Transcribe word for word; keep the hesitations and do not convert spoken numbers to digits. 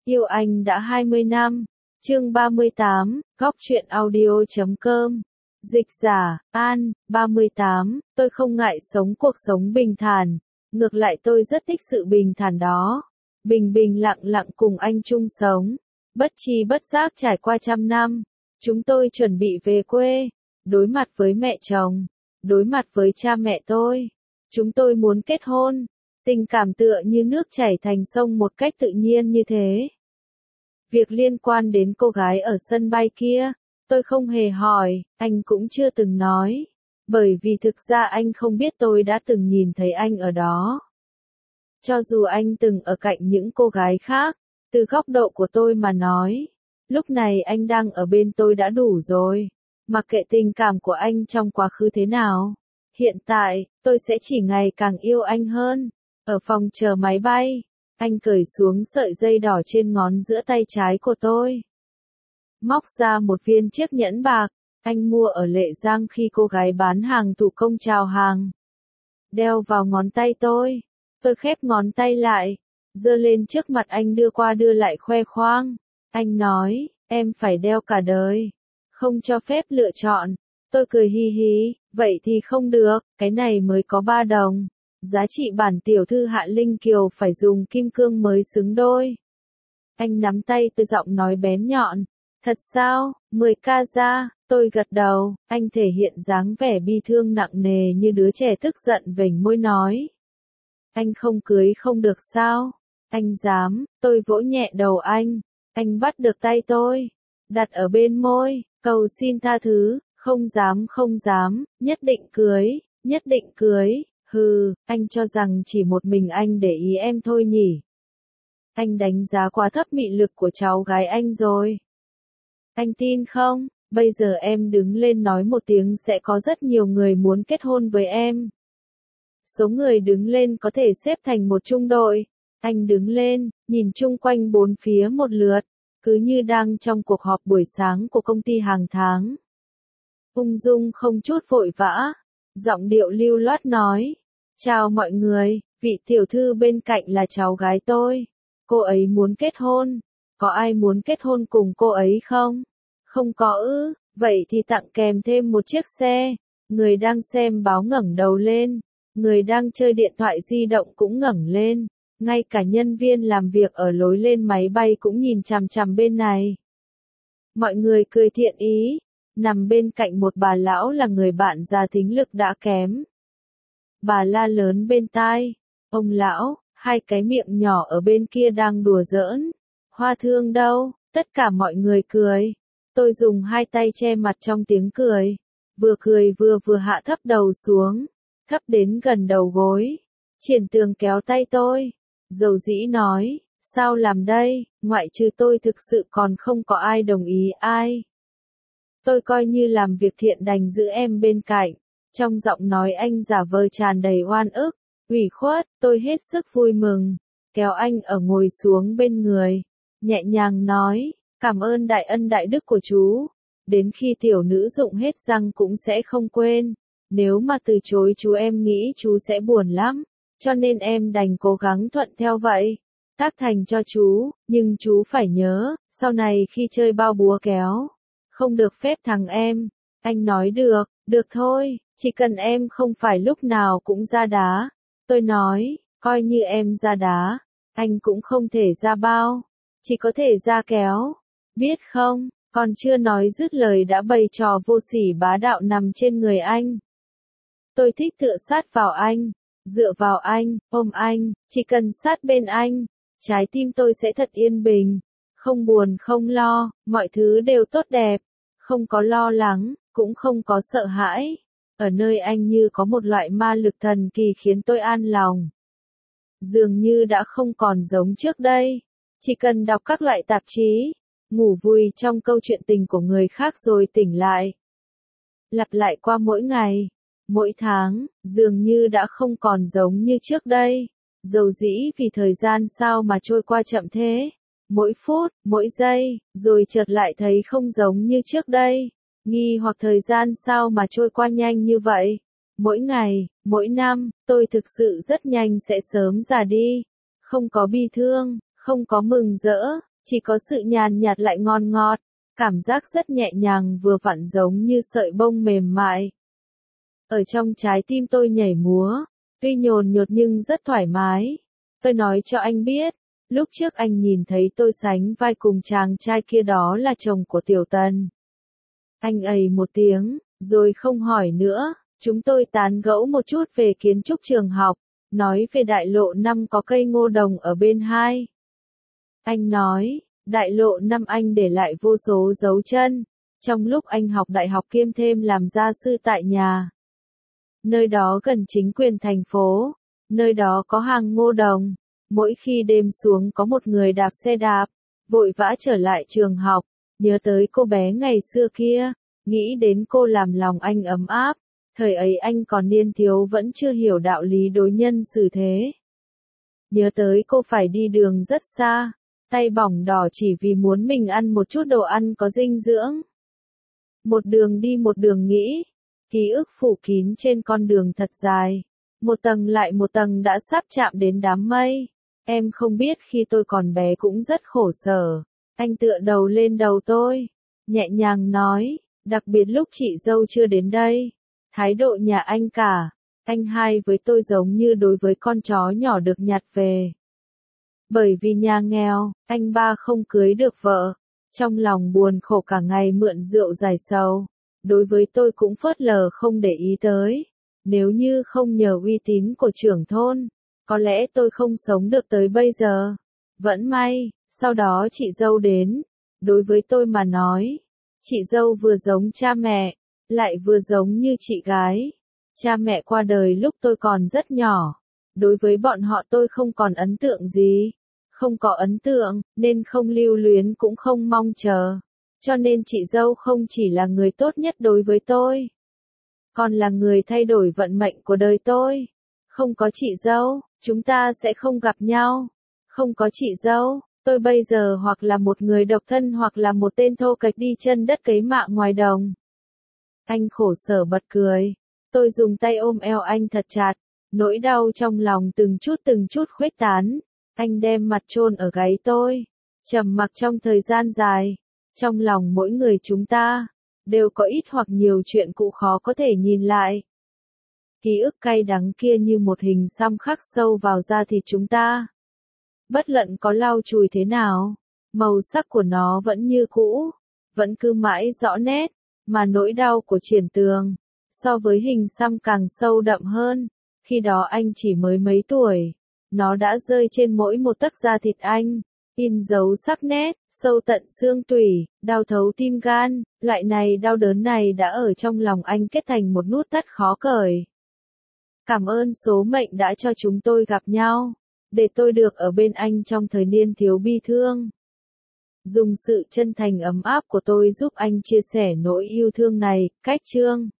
Yêu anh đã hai mươi năm. Chương ba mươi tám, góc truyện audio chấm com. Dịch giả, An, ba mươi tám, tôi không ngại sống cuộc sống bình thản. Ngược lại tôi rất thích sự bình thản đó. Bình bình lặng lặng cùng anh chung sống. Bất tri bất giác trải qua trăm năm. Chúng tôi chuẩn bị về quê. Đối mặt với mẹ chồng. Đối mặt với cha mẹ tôi. Chúng tôi muốn kết hôn. Tình cảm tựa như nước chảy thành sông một cách tự nhiên như thế. Việc liên quan đến cô gái ở sân bay kia, tôi không hề hỏi, anh cũng chưa từng nói. Bởi vì thực ra anh không biết tôi đã từng nhìn thấy anh ở đó. Cho dù anh từng ở cạnh những cô gái khác, từ góc độ của tôi mà nói, lúc này anh đang ở bên tôi đã đủ rồi. Mặc kệ tình cảm của anh trong quá khứ thế nào, hiện tại, tôi sẽ chỉ ngày càng yêu anh hơn. Ở phòng chờ máy bay, anh cởi xuống sợi dây đỏ trên ngón giữa tay trái của tôi. Móc ra một viên chiếc nhẫn bạc, anh mua ở Lệ Giang khi cô gái bán hàng thủ công chào hàng. Đeo vào ngón tay tôi. Tôi khép ngón tay lại, giơ lên trước mặt anh đưa qua đưa lại khoe khoang. Anh nói, em phải đeo cả đời. Không cho phép lựa chọn. Tôi cười hi hi, vậy thì không được, cái này mới có ba đồng. Giá trị bản tiểu thư Hạ Linh Kiều phải dùng kim cương mới xứng đôi. Anh nắm tay tôi giọng nói bén nhọn. Thật sao, mười ca ra, tôi gật đầu, anh thể hiện dáng vẻ bi thương nặng nề như đứa trẻ tức giận vểnh môi nói. Anh không cưới không được sao? Anh dám, tôi vỗ nhẹ đầu anh. Anh bắt được tay tôi, đặt ở bên môi, cầu xin tha thứ, không dám không dám, nhất định cưới, nhất định cưới. Hừ, anh cho rằng chỉ một mình anh để ý em thôi nhỉ? Anh đánh giá quá thấp mị lực của cháu gái anh rồi. Anh tin không? Bây giờ em đứng lên nói một tiếng sẽ có rất nhiều người muốn kết hôn với em. Số người đứng lên có thể xếp thành một trung đội. Anh đứng lên, nhìn chung quanh bốn phía một lượt, cứ như đang trong cuộc họp buổi sáng của công ty hàng tháng. Ung dung không chút vội vã. Giọng điệu lưu loát nói, chào mọi người, vị tiểu thư bên cạnh là cháu gái tôi. Cô ấy muốn kết hôn. Có ai muốn kết hôn cùng cô ấy không? Không có ư, vậy thì tặng kèm thêm một chiếc xe. Người đang xem báo ngẩng đầu lên. Người đang chơi điện thoại di động cũng ngẩng lên. Ngay cả nhân viên làm việc ở lối lên máy bay cũng nhìn chằm chằm bên này. Mọi người cười thiện ý. Nằm bên cạnh một bà lão là người bạn già thính lực đã kém. Bà la lớn bên tai. Ông lão, hai cái miệng nhỏ ở bên kia đang đùa giỡn. Hoa thương đâu? Tất cả mọi người cười. Tôi dùng hai tay che mặt trong tiếng cười. Vừa cười vừa vừa hạ thấp đầu xuống. Thấp đến gần đầu gối. Triển Tường kéo tay tôi. Dầu dĩ nói, sao làm đây, ngoại trừ tôi thực sự còn không có ai đồng ý ai. Tôi coi như làm việc thiện đành giữ em bên cạnh. Trong giọng nói anh giả vờ tràn đầy oan ức, ủy khuất, tôi hết sức vui mừng. Kéo anh ở ngồi xuống bên người. Nhẹ nhàng nói, cảm ơn đại ân đại đức của chú. Đến khi tiểu nữ dụng hết răng cũng sẽ không quên. Nếu mà từ chối chú em nghĩ chú sẽ buồn lắm. Cho nên em đành cố gắng thuận theo vậy. Tác thành cho chú, nhưng chú phải nhớ, sau này khi chơi bao búa kéo. Không được phép thằng em. Anh nói được, được thôi, chỉ cần em không phải lúc nào cũng ra đá. Tôi nói, coi như em ra đá, anh cũng không thể ra bao, chỉ có thể ra kéo. Biết không, còn chưa nói dứt lời đã bày trò vô sỉ bá đạo nằm trên người anh. Tôi thích tựa sát vào anh, dựa vào anh, ôm anh, chỉ cần sát bên anh, trái tim tôi sẽ thật yên bình, không buồn không lo, mọi thứ đều tốt đẹp. Không có lo lắng, cũng không có sợ hãi. Ở nơi anh như có một loại ma lực thần kỳ khiến tôi an lòng. Dường như đã không còn giống trước đây. Chỉ cần đọc các loại tạp chí, ngủ vùi trong câu chuyện tình của người khác rồi tỉnh lại. Lặp lại qua mỗi ngày, mỗi tháng, dường như đã không còn giống như trước đây. Dầu dĩ vì thời gian sao mà trôi qua chậm thế. Mỗi phút, mỗi giây, rồi chợt lại thấy không giống như trước đây. Nghi hoặc thời gian sao mà trôi qua nhanh như vậy. Mỗi ngày, mỗi năm, tôi thực sự rất nhanh sẽ sớm già đi. Không có bi thương, không có mừng rỡ, Chỉ có sự nhàn nhạt lại ngon ngọt, cảm giác rất nhẹ nhàng vừa vặn giống như sợi bông mềm mại. Ở trong trái tim tôi nhảy múa, tuy nhồn nhột nhưng rất thoải mái. Tôi nói cho anh biết, lúc trước anh nhìn thấy tôi sánh vai cùng chàng trai kia đó là chồng của Tiểu Tần. Anh ầy một tiếng, rồi không hỏi nữa, chúng tôi tán gẫu một chút về kiến trúc trường học, nói về đại lộ năm có cây ngô đồng ở bên hai. Anh nói, đại lộ năm anh để lại vô số dấu chân, trong lúc anh học đại học kiêm thêm làm gia sư tại nhà. Nơi đó gần chính quyền thành phố, nơi đó có hàng ngô đồng, mỗi khi đêm xuống có một người đạp xe đạp, vội vã trở lại trường học, nhớ tới cô bé ngày xưa kia, nghĩ đến cô làm lòng anh ấm áp, thời ấy anh còn niên thiếu vẫn chưa hiểu đạo lý đối nhân xử thế. Nhớ tới cô phải đi đường rất xa, tay bỏng đỏ chỉ vì muốn mình ăn một chút đồ ăn có dinh dưỡng. Một đường đi một đường nghĩ, ký ức phủ kín trên con đường thật dài, một tầng lại một tầng đã sắp chạm đến đám mây. Em không biết khi tôi còn bé cũng rất khổ sở. Anh tựa đầu lên đầu tôi, nhẹ nhàng nói, đặc biệt lúc chị dâu chưa đến đây. Thái độ nhà anh cả, anh hai với tôi giống như đối với con chó nhỏ được nhặt về. Bởi vì nhà nghèo, anh ba không cưới được vợ, trong lòng buồn khổ cả ngày mượn rượu giải sầu. Đối với tôi cũng phớt lờ không để ý tới. Nếu như không nhờ uy tín của trưởng thôn, có lẽ tôi không sống được tới bây giờ. Vẫn may, sau đó chị dâu đến. Đối với tôi mà nói, chị dâu vừa giống cha mẹ, lại vừa giống như chị gái. Cha mẹ qua đời lúc tôi còn rất nhỏ. Đối với bọn họ tôi không còn ấn tượng gì. Không có ấn tượng, nên không lưu luyến cũng không mong chờ. Cho nên chị dâu không chỉ là người tốt nhất đối với tôi, còn là người thay đổi vận mệnh của đời tôi. Không có chị dâu, chúng ta sẽ không gặp nhau. Không có chị dâu, tôi bây giờ hoặc là một người độc thân hoặc là một tên thô kệch đi chân đất cấy mạng ngoài đồng. Anh khổ sở bật cười. Tôi dùng tay ôm eo anh thật chặt. Nỗi đau trong lòng từng chút từng chút khuếch tán. Anh đem mặt chôn ở gáy tôi. Trầm mặc trong thời gian dài. Trong lòng mỗi người chúng ta, đều có ít hoặc nhiều chuyện cũ khó có thể nhìn lại. Ký ức cay đắng kia như một hình xăm khắc sâu vào da thịt chúng ta. Bất luận có lau chùi thế nào, màu sắc của nó vẫn như cũ, vẫn cứ mãi rõ nét, mà nỗi đau của Triển Tường, so với hình xăm càng sâu đậm hơn. Khi đó anh chỉ mới mấy tuổi, nó đã rơi trên mỗi một tấc da thịt anh. In dấu sắc nét, sâu tận xương tủy, đau thấu tim gan, loại này đau đớn này đã ở trong lòng anh kết thành một nút thắt khó cởi. Cảm ơn số mệnh đã cho chúng tôi gặp nhau, để tôi được ở bên anh trong thời niên thiếu bi thương. Dùng sự chân thành ấm áp của tôi giúp anh chia sẻ nỗi yêu thương này, cách chương.